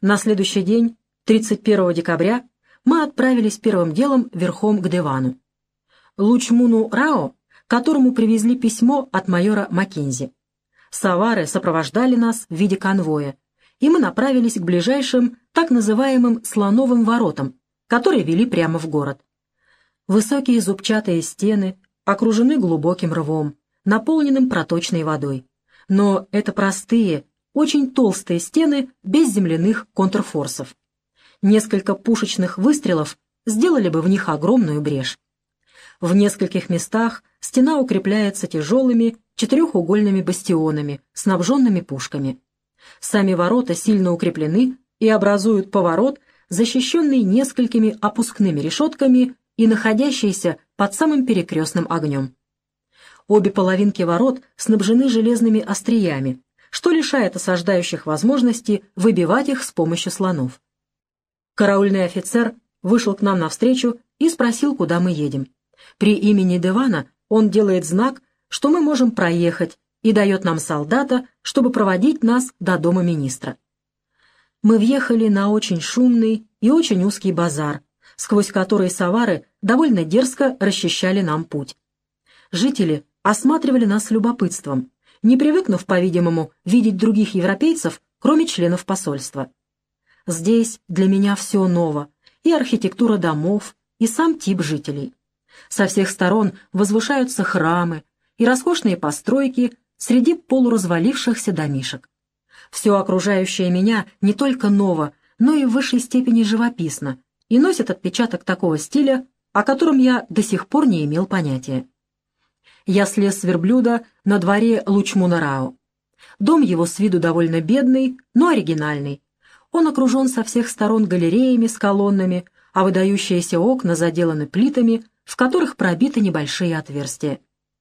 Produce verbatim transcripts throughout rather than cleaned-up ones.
На следующий день, тридцать первого декабря, мы отправились первым делом верхом к Девану. Лучмуну Рао, которому привезли письмо от майора Маккензи. Савары сопровождали нас в виде конвоя, и мы направились к ближайшим так называемым «слоновым воротам», которые вели прямо в город. Высокие зубчатые стены окружены глубоким рвом, наполненным проточной водой. Но это простые, очень толстые стены без земляных контрфорсов. Несколько пушечных выстрелов сделали бы в них огромную брешь. В нескольких местах стена укрепляется тяжелыми четырехугольными бастионами, снабженными пушками. Сами ворота сильно укреплены и образуют поворот, защищенный несколькими опускными решетками и находящийся под самым перекрестным огнем. Обе половинки ворот снабжены железными остриями, что лишает осаждающих возможности выбивать их с помощью слонов. Караульный офицер вышел к нам навстречу и спросил, куда мы едем. При имени Девана он делает знак, что мы можем проехать, и дает нам солдата, чтобы проводить нас до дома министра. Мы въехали на очень шумный и очень узкий базар, сквозь который савары довольно дерзко расчищали нам путь. Жители осматривали нас с любопытством, не привыкнув, по-видимому, видеть других европейцев, кроме членов посольства. Здесь для меня все ново, и архитектура домов, и сам тип жителей. Со всех сторон возвышаются храмы и роскошные постройки среди полуразвалившихся домишек. Все окружающее меня не только ново, но и в высшей степени живописно и носит отпечаток такого стиля, о котором я до сих пор не имел понятия. Я слез с верблюда на дворе Лучмуна Рао. Дом его с виду довольно бедный, но оригинальный. Он окружен со всех сторон галереями с колоннами, а выдающиеся окна заделаны плитами, в которых пробиты небольшие отверстия.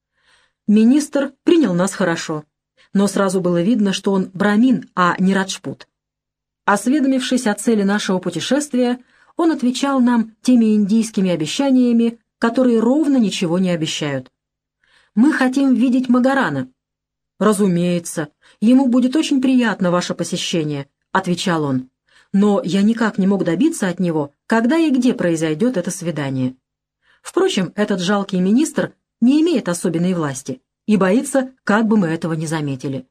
Министр принял нас хорошо, но сразу было видно, что он брамин, а не раджпут. Осведомившись о цели нашего путешествия, он отвечал нам теми индийскими обещаниями, которые ровно ничего не обещают. «Мы хотим видеть Магарана». «Разумеется, ему будет очень приятно ваше посещение», — отвечал он. «Но я никак не мог добиться от него, когда и где произойдет это свидание. Впрочем, этот жалкий министр не имеет особенной власти и боится, как бы мы этого не заметили.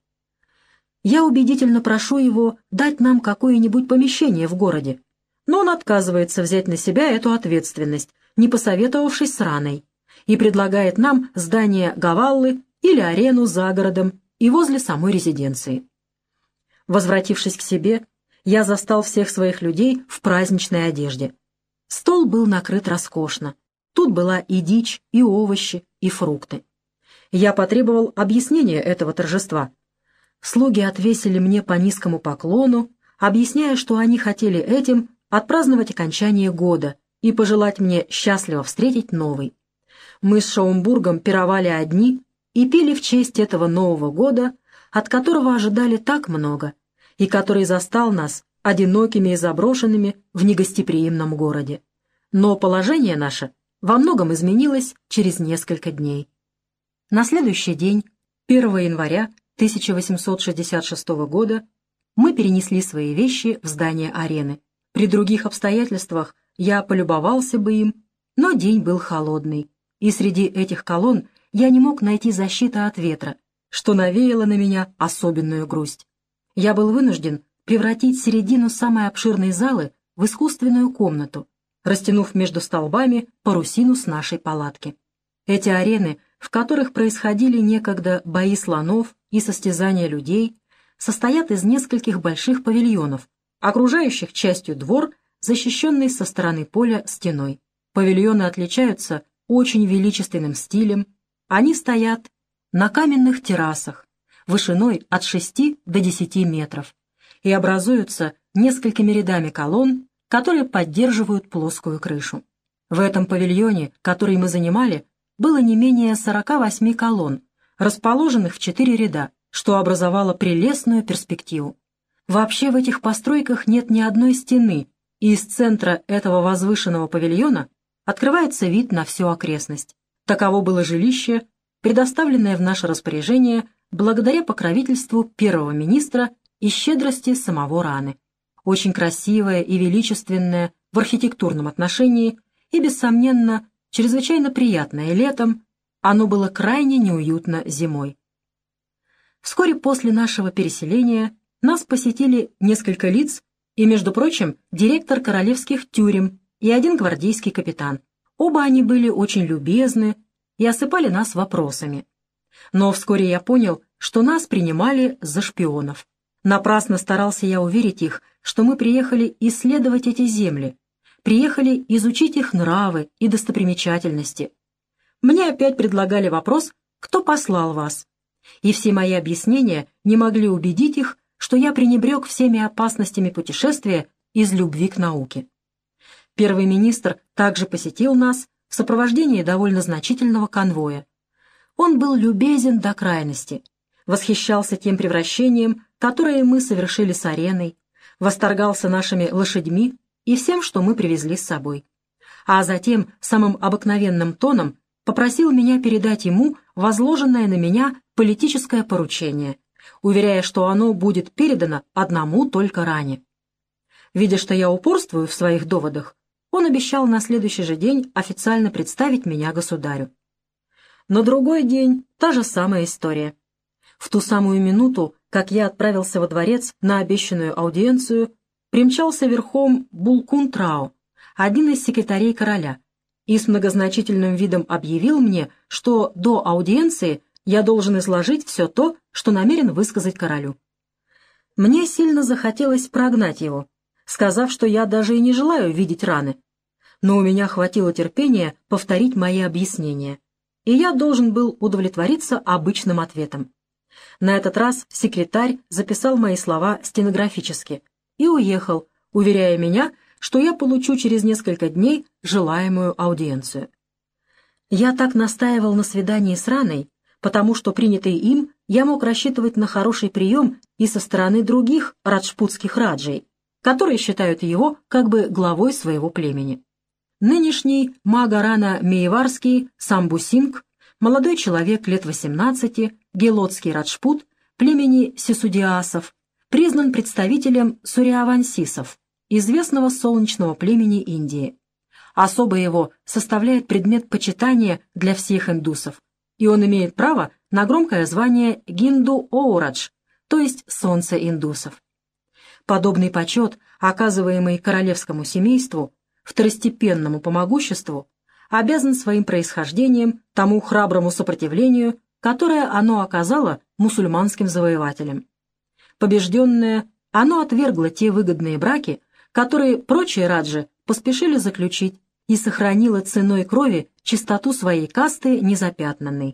Я убедительно прошу его дать нам какое-нибудь помещение в городе, но он отказывается взять на себя эту ответственность, не посоветовавшись с Раной, и предлагает нам здание Гаваллы или арену за городом и возле самой резиденции. Возвратившись к себе, я застал всех своих людей в праздничной одежде. Стол был накрыт роскошно. Тут была и дичь, и овощи, и фрукты. Я потребовал объяснения этого торжества. Слуги отвесили мне по низкому поклону, объясняя, что они хотели этим отпраздновать окончание года и пожелать мне счастливо встретить новый. Мы с Шаумбургом пировали одни и пили в честь этого Нового года, от которого ожидали так много, и который застал нас одинокими и заброшенными в негостеприимном городе. Но положение наше во многом изменилось через несколько дней. На следующий день, первого января тысяча восемьсот шестьдесят шестого года, мы перенесли свои вещи в здание арены. При других обстоятельствах я полюбовался бы им, но день был холодный, и среди этих колонн я не мог найти защиты от ветра, что навеяло на меня особенную грусть. Я был вынужден превратить середину самой обширной залы в искусственную комнату, растянув между столбами парусину с нашей палатки. Эти арены, в которых происходили некогда бои слонов и состязания людей, состоят из нескольких больших павильонов, окружающих частью двор, защищенный со стороны поля стеной. Павильоны отличаются очень величественным стилем. Они стоят на каменных террасах, вышиной от шести до десяти метров, и образуются несколькими рядами колонн, которые поддерживают плоскую крышу. В этом павильоне, который мы занимали, было не менее сорока восьми колонн, расположенных в четыре ряда, что образовало прелестную перспективу. Вообще в этих постройках нет ни одной стены, и из центра этого возвышенного павильона открывается вид на всю окрестность. Таково было жилище, предоставленное в наше распоряжение благодаря покровительству первого министра и щедрости самого Раны. очень красивое и величественное в архитектурном отношении и, бессомненно, чрезвычайно приятное летом, оно было крайне неуютно зимой. Вскоре после нашего переселения нас посетили несколько лиц и, между прочим, директор королевских тюрем и один гвардейский капитан. Оба они были очень любезны и осыпали нас вопросами. Но вскоре я понял, что нас принимали за шпионов. Напрасно старался я уверить их, что мы приехали исследовать эти земли, приехали изучить их нравы и достопримечательности. Мне опять предлагали вопрос, кто послал вас, и все мои объяснения не могли убедить их, что я пренебрег всеми опасностями путешествия из любви к науке. Первый министр также посетил нас в сопровождении довольно значительного конвоя. Он был любезен до крайности, восхищался тем превращением, которое мы совершили с ареной, восторгался нашими лошадьми и всем, что мы привезли с собой. А затем самым обыкновенным тоном попросил меня передать ему возложенное на меня политическое поручение, уверяя, что оно будет передано одному только Ране. Видя, что я упорствую в своих доводах, он обещал на следующий же день официально представить меня государю. На другой день та же самая история. В ту самую минуту, как я отправился во дворец на обещанную аудиенцию, примчался верхом Булкун-Трау, один из секретарей короля, и с многозначительным видом объявил мне, что до аудиенции я должен изложить все то, что намерен высказать королю. Мне сильно захотелось прогнать его, сказав, что я даже и не желаю видеть Раны, но у меня хватило терпения повторить мои объяснения, и я должен был удовлетвориться обычным ответом. На этот раз секретарь записал мои слова стенографически и уехал, уверяя меня, что я получу через несколько дней желаемую аудиенцию. Я так настаивал на свидании с Раной, потому что, принятый им, я мог рассчитывать на хороший прием и со стороны других раджпутских раджей, которые считают его как бы главой своего племени. Нынешний Магарана Мейварский Самбу-Синг, молодой человек лет восемнадцати, гелотский раджпут, племени сисудиасов, признан представителем суриавансисов, известного солнечного племени Индии. Особо его составляет предмет почитания для всех индусов, и он имеет право на громкое звание Гинду-Оурадж, то есть солнце индусов. Подобный почет, оказываемый королевскому семейству, второстепенному по могуществу, обязан своим происхождением тому храброму сопротивлению, которое оно оказало мусульманским завоевателям. Побежденное, оно отвергло те выгодные браки, которые прочие раджи поспешили заключить, и сохранило ценой крови чистоту своей касты незапятнанной.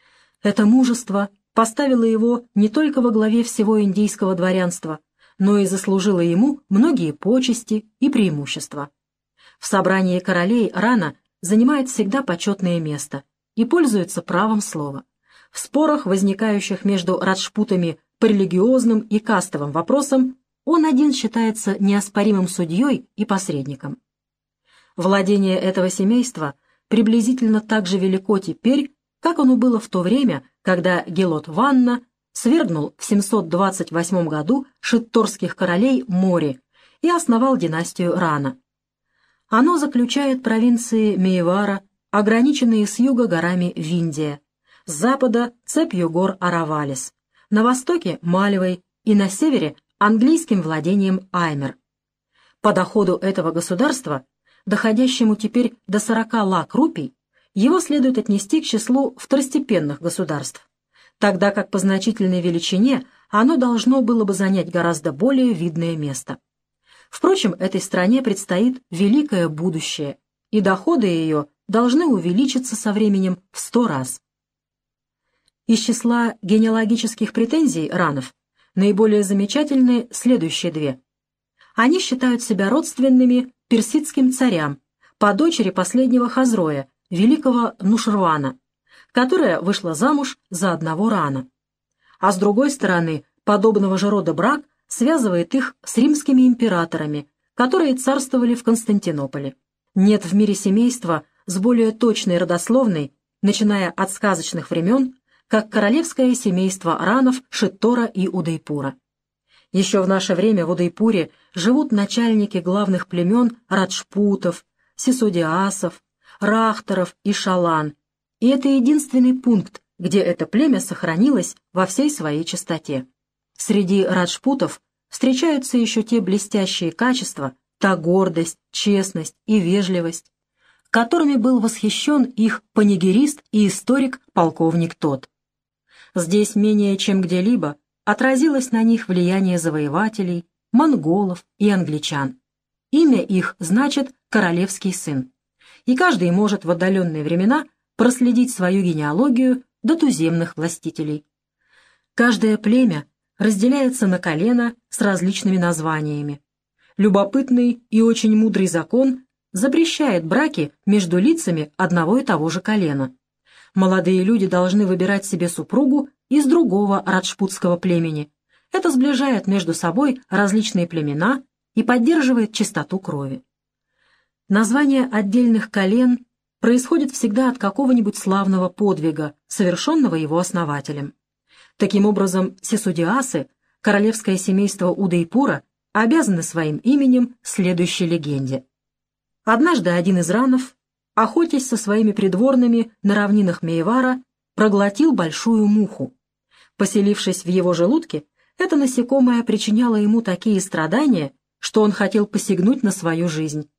Это мужество поставило его не только во главе всего индийского дворянства, но и заслужило ему многие почести и преимущества. В собрании королей Рана занимает всегда почетное место и пользуется правом слова. В спорах, возникающих между раджпутами по религиозным и кастовым вопросам, он один считается неоспоримым судьей и посредником. Владение этого семейства приблизительно так же велико теперь, как оно было в то время, когда Гелот Ванна свергнул в семьсот двадцать восьмом году шитторских королей Мори и основал династию Рана. Оно заключает провинции Мейвара, ограниченные с юга горами Виндия, с запада цепью гор Аравалис, на востоке Мальвой и на севере английским владением Аймер. По доходу этого государства, доходящему теперь до сорока лак рупий, его следует отнести к числу второстепенных государств, тогда как по значительной величине оно должно было бы занять гораздо более видное место. Впрочем, этой стране предстоит великое будущее, и доходы ее должны увеличиться со временем в сто раз. Из числа генеалогических претензий ранов наиболее замечательны следующие две. Они считают себя родственными персидским царям по дочери последнего Хазроя, великого Нушрвана, которая вышла замуж за одного Рана. А с другой стороны, подобного же рода брак связывает их с римскими императорами, которые царствовали в Константинополе. Нет в мире семейства с более точной родословной, начиная от сказочных времен, как королевское семейство ранов Шиттора и Удайпура. Еще в наше время в Удайпуре живут начальники главных племен раджпутов, сисодиасов, рахторов и шалан, и это единственный пункт, где это племя сохранилось во всей своей чистоте. Среди раджпутов встречаются еще те блестящие качества, та гордость, честность и вежливость, которыми был восхищен их панигерист и историк полковник Тот. Здесь менее чем где-либо отразилось на них влияние завоевателей, монголов и англичан. Имя их значит «королевский сын», и каждый может в отдаленные времена проследить свою генеалогию до туземных властителей. Каждое племя разделяется на колена с различными названиями. Любопытный и очень мудрый закон запрещает браки между лицами одного и того же колена. Молодые люди должны выбирать себе супругу из другого раджпутского племени. Это сближает между собой различные племена и поддерживает чистоту крови. Название отдельных колен происходит всегда от какого-нибудь славного подвига, совершенного его основателем. Таким образом, сисудиасы, королевское семейство Удайпура, обязаны своим именем следующей легенде. Однажды один из ранов, охотясь со своими придворными на равнинах Мейвара, проглотил большую муху. Поселившись в его желудке, это насекомое причиняло ему такие страдания, что он хотел посягнуть на свою жизнь.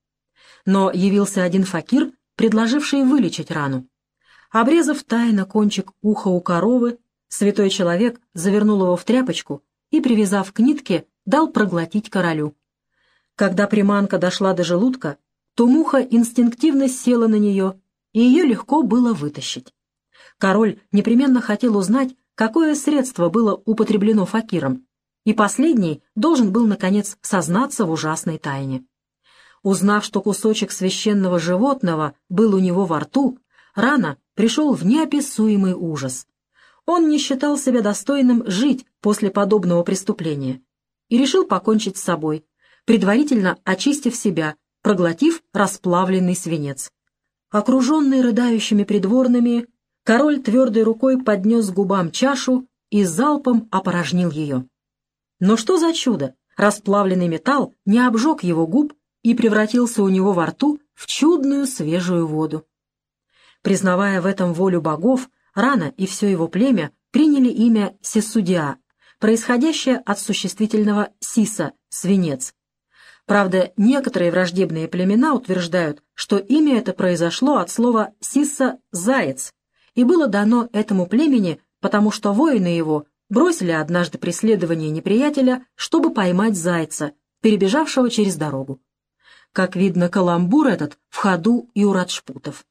Но явился один факир, предложивший вылечить рану. Обрезав тайно кончик уха у коровы, святой человек завернул его в тряпочку и, привязав к нитке, дал проглотить королю. Когда приманка дошла до желудка, то муха инстинктивно села на нее, и ее легко было вытащить. Король непременно хотел узнать, какое средство было употреблено факиром, и последний должен был, наконец, сознаться в ужасной тайне. Узнав, что кусочек священного животного был у него во рту, Рана пришел в неописуемый ужас. Он не считал себя достойным жить после подобного преступления и решил покончить с собой, предварительно очистив себя, проглотив расплавленный свинец. Окруженный рыдающими придворными, король твердой рукой поднес к губам чашу и залпом опорожнил ее. Но что за чудо! Расплавленный металл не обжег его губ и превратился у него во рту в чудную свежую воду. Признавая в этом волю богов, Рана и все его племя приняли имя Сисудиа, происходящее от существительного «сиса» — свинец. Правда, некоторые враждебные племена утверждают, что имя это произошло от слова «сиса» — «заяц», и было дано этому племени, потому что воины его бросили однажды преследование неприятеля, чтобы поймать зайца, перебежавшего через дорогу. Как видно, каламбур этот в ходу и у раджпутов.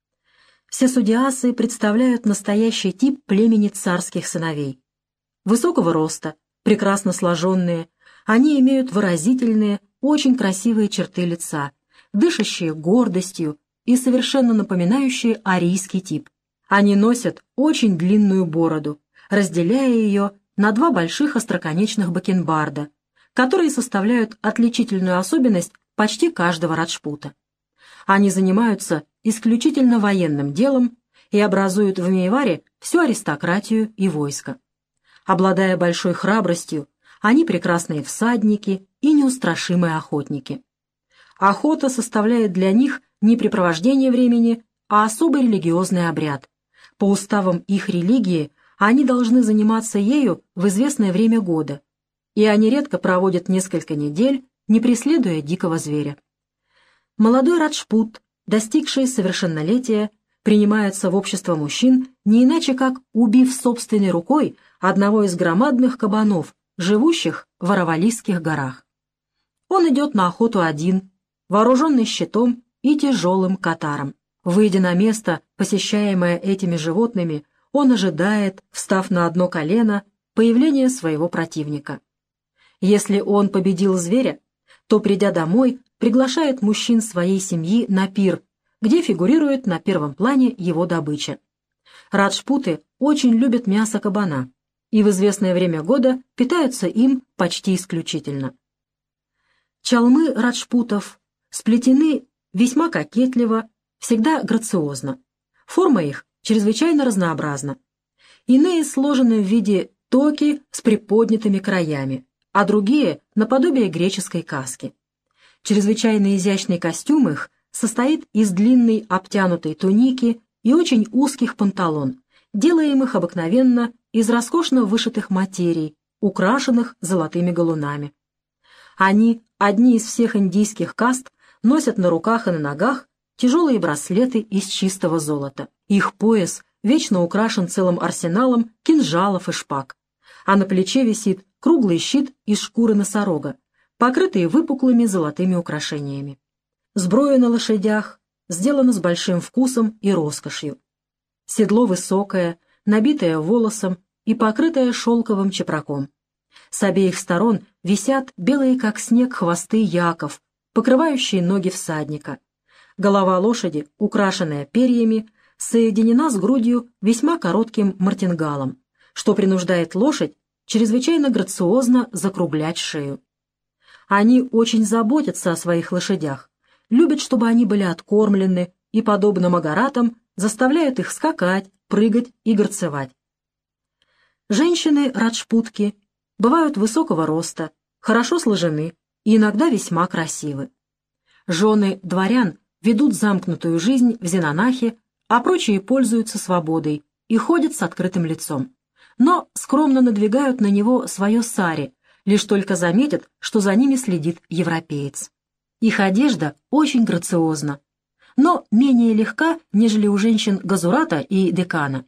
Сисудиасы представляют настоящий тип племени царских сыновей. Высокого роста, прекрасно сложенные, они имеют выразительные, очень красивые черты лица, дышащие гордостью и совершенно напоминающие арийский тип. Они носят очень длинную бороду, разделяя ее на два больших остроконечных бакенбарда, которые составляют отличительную особенность почти каждого раджпута. Они занимаются исключительно военным делом и образуют в Мейваре всю аристократию и войско. Обладая большой храбростью, они прекрасные всадники и неустрашимые охотники. Охота составляет для них не препровождение времени, а особый религиозный обряд. По уставам их религии они должны заниматься ею в известное время года, и они редко проводят несколько недель, не преследуя дикого зверя. Молодой раджпут, достигший совершеннолетия, принимается в общество мужчин не иначе как убив собственной рукой одного из громадных кабанов, живущих в Аравалийских горах. Он идет на охоту один, вооруженный щитом и тяжелым катаром. Выйдя на место, посещаемое этими животными, он ожидает, встав на одно колено, появления своего противника. Если он победил зверя, то, придя домой, приглашает мужчин своей семьи на пир, где фигурирует на первом плане его добыча. Раджпуты очень любят мясо кабана и в известное время года питаются им почти исключительно. Чалмы раджпутов сплетены весьма кокетливо, всегда грациозно. Форма их чрезвычайно разнообразна. Иные сложены в виде токи с приподнятыми краями, а другие — наподобие греческой каски. Чрезвычайно изящный костюм их состоит из длинной обтянутой туники и очень узких панталон, делаемых обыкновенно из роскошно вышитых материй, украшенных золотыми галунами. Они, одни из всех индийских каст, носят на руках и на ногах тяжелые браслеты из чистого золота. Их пояс вечно украшен целым арсеналом кинжалов и шпаг, а на плече висит круглый щит из шкуры носорога, покрытый выпуклыми золотыми украшениями. Сбруя на лошадях сделана с большим вкусом и роскошью. Седло высокое, набитое волосом и покрытое шелковым чепраком. С обеих сторон висят белые как снег хвосты яков, покрывающие ноги всадника. Голова лошади, украшенная перьями, соединена с грудью весьма коротким мартингалом, что принуждает лошадь чрезвычайно грациозно закруглять шею. Они очень заботятся о своих лошадях, любят, чтобы они были откормлены и, подобно магаратам, заставляют их скакать, прыгать и горцевать. Женщины-раджпутки бывают высокого роста, хорошо сложены и иногда весьма красивы. Жены дворян ведут замкнутую жизнь в Зенанахе, а прочие пользуются свободой и ходят с открытым лицом, но скромно надвигают на него свое сари, лишь только заметят, что за ними следит европеец. Их одежда очень грациозна, но менее легка, нежели у женщин Газурата и Декана.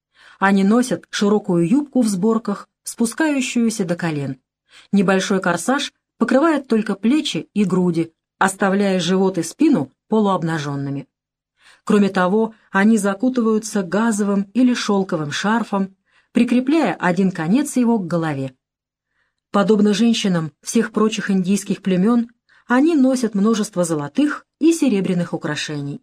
Они носят широкую юбку в сборках, спускающуюся до колен. Небольшой корсаж покрывает только плечи и груди, оставляя живот и спину полуобнаженными. Кроме того, они закутываются газовым или шелковым шарфом, прикрепляя один конец его к голове. Подобно женщинам всех прочих индийских племен, они носят множество золотых и серебряных украшений.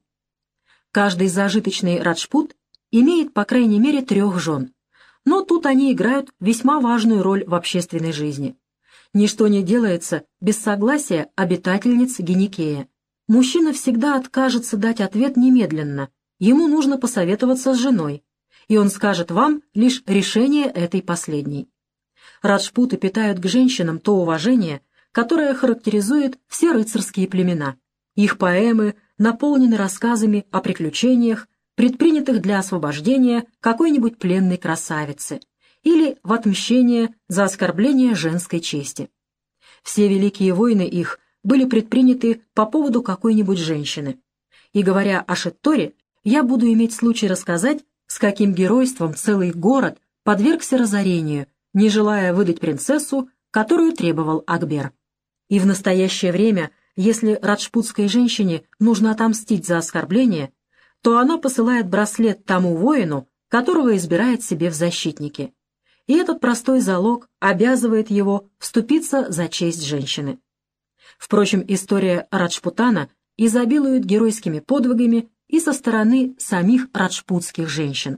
Каждый зажиточный раджпут имеет по крайней мере трех жен, но тут они играют весьма важную роль в общественной жизни. Ничто не делается без согласия обитательниц Гиникея. Мужчина всегда откажется дать ответ немедленно, ему нужно посоветоваться с женой, и он скажет вам лишь решение этой последней. Раджпуты питают к женщинам то уважение, которое характеризует все рыцарские племена. Их поэмы наполнены рассказами о приключениях, предпринятых для освобождения какой-нибудь пленной красавицы или в отмщение за оскорбление женской чести. Все великие войны их были предприняты по поводу какой-нибудь женщины. И говоря о Шитторе, я буду иметь случай рассказать, с каким геройством целый город подвергся разорению, не желая выдать принцессу, которую требовал Акбер. И в настоящее время, если раджпутской женщине нужно отомстить за оскорбление, то она посылает браслет тому воину, которого избирает себе в защитники. И этот простой залог обязывает его вступиться за честь женщины. Впрочем, история Раджпутана изобилует геройскими подвигами и со стороны самих раджпутских женщин.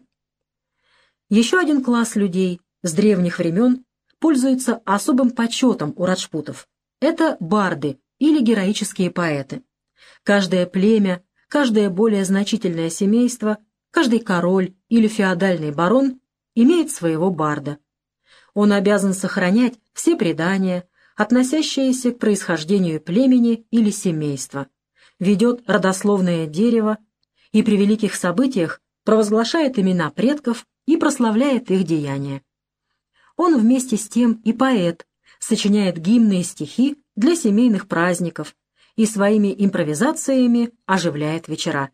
Еще один класс людей с древних времен пользуется особым почетом у раджпутов. Это барды или героические поэты. Каждое племя, каждое более значительное семейство, каждый король или феодальный барон имеет своего барда. Он обязан сохранять все предания, относящиеся к происхождению племени или семейства, ведет родословное дерево и при великих событиях провозглашает имена предков и прославляет их деяния. Он вместе с тем и поэт, сочиняет гимны и стихи для семейных праздников и своими импровизациями оживляет вечера.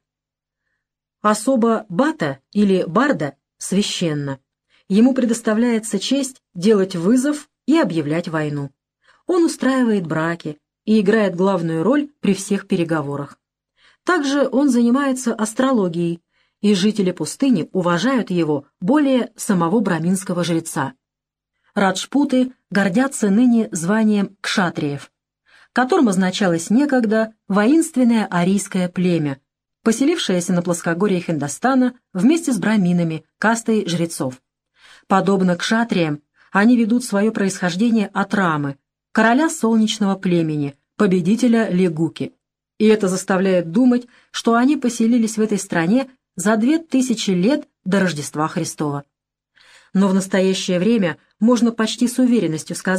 Особо бата или барда священна. Ему предоставляется честь делать вызов и объявлять войну. Он устраивает браки и играет главную роль при всех переговорах. Также он занимается астрологией, и жители пустыни уважают его более самого браминского жреца. Раджпуты гордятся ныне званием кшатриев, которым означалось некогда воинственное арийское племя, поселившееся на плоскогорье Хиндостана вместе с браминами, кастой жрецов. Подобно кшатриям, они ведут свое происхождение от Рамы, короля солнечного племени, победителя Легуки. И это заставляет думать, что они поселились в этой стране за две тысячи лет до Рождества Христова. Но в настоящее время можно почти с уверенностью сказать,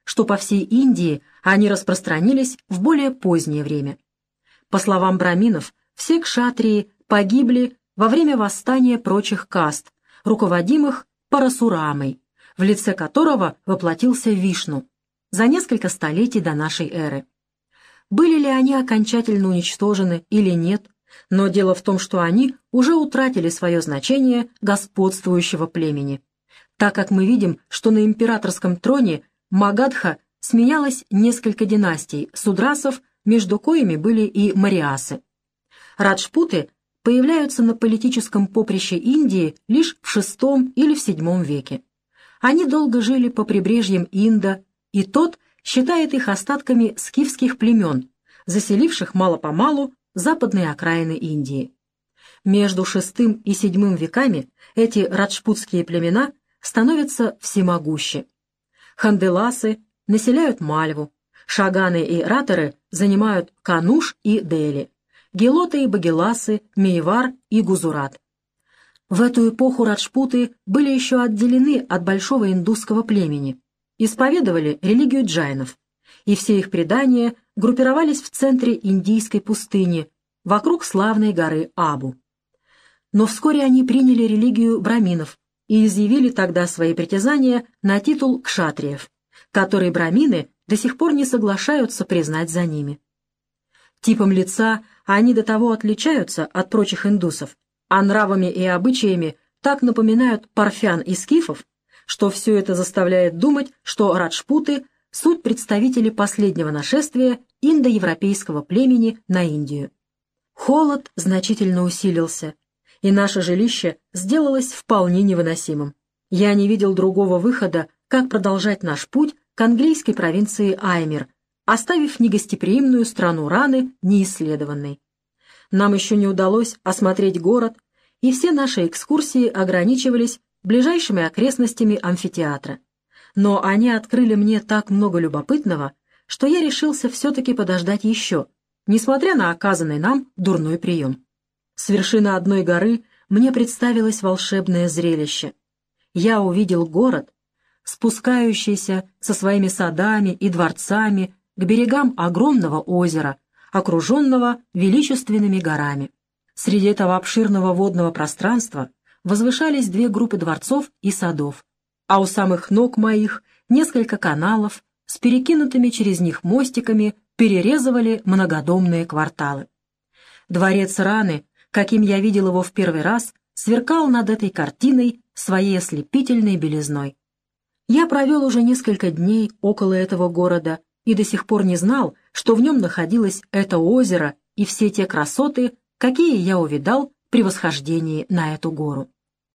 что по всей Индии они распространились в более позднее время. По словам браминов, все кшатрии погибли во время восстания прочих каст, руководимых Парасурамой, в лице которого воплотился Вишну, за несколько столетий до нашей эры. Были ли они окончательно уничтожены или нет, но дело в том, что они уже утратили свое значение господствующего племени, так как мы видим, что на императорском троне Магадха сменялось несколько династий судрасов, между коими были и мариасы. Раджпуты появляются на политическом поприще Индии лишь в шестом или в седьмом веке. Они долго жили по прибрежьям Инда, и тот считает их остатками скифских племен, заселивших мало-помалу западные окраины Индии. Между шестым и седьмым веками эти раджпутские племена становятся всемогущи. Ханделасы населяют Мальву, шаганы и раторы занимают Кануш и Дели, гелоты и багеласы, Мейвар и Гузурат. В эту эпоху раджпуты были еще отделены от большого индусского племени, исповедовали религию джайнов, и все их предания группировались в центре индийской пустыни, вокруг славной горы Абу. Но вскоре они приняли религию браминов и изъявили тогда свои притязания на титул кшатриев, который брамины до сих пор не соглашаются признать за ними. Типом лица они до того отличаются от прочих индусов, а нравами и обычаями так напоминают парфян и скифов, что все это заставляет думать, что раджпуты — суть представители последнего нашествия индоевропейского племени на Индию. Холод значительно усилился, и наше жилище сделалось вполне невыносимым. Я не видел другого выхода, как продолжать наш путь к английской провинции Аймир, оставив негостеприимную страну Раны неисследованной. Нам еще не удалось осмотреть город, и все наши экскурсии ограничивались ближайшими окрестностями амфитеатра. Но они открыли мне так много любопытного, что я решился все-таки подождать еще, несмотря на оказанный нам дурной прием. С вершины одной горы мне представилось волшебное зрелище. Я увидел город, спускающийся со своими садами и дворцами к берегам огромного озера, окруженного величественными горами. Среди этого обширного водного пространства возвышались две группы дворцов и садов, а у самых ног моих несколько каналов с перекинутыми через них мостиками перерезывали многодомные кварталы. Дворец Раны, каким я видел его в первый раз, сверкал над этой картиной своей ослепительной белизной. Я провел уже несколько дней около этого города и до сих пор не знал, что в нем находилось это озеро и все те красоты, какие я увидал при восхождении на эту гору.